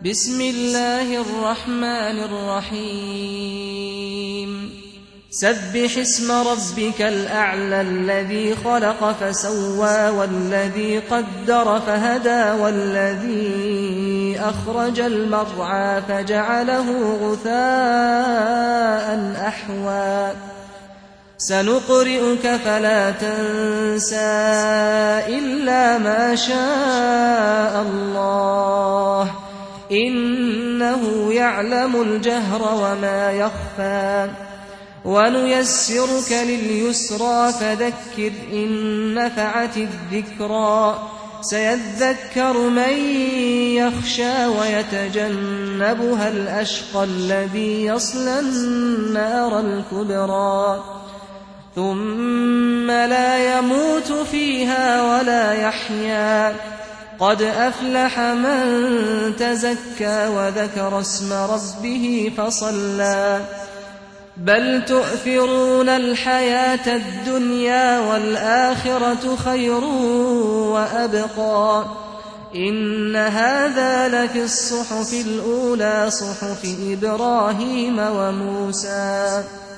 بسم الله الرحمن الرحيم سبح اسم ربك الأعلى الذي خلق فسوى والذي قدر فهدى والذي أخرج المرعى فجعله غثاء أحوى سنقرئك فلا تنسى إلا ما شاء الله إنه يعلم الجهر وما يخفى ونيسرك لليسرى فذكر إن نفعت الذكرى سيذكر من يخشى ويتجنبها الأشقى الذي يصلى النار الكبرى ثم لا يموت فيها ولا يحيا قد أفلح من تزكى وذكر اسم ربه فصلى بل تؤثرون الحياة الدنيا والآخرة خير وأبقى إن هذا لفي الصحف الأولى صحف إبراهيم وموسى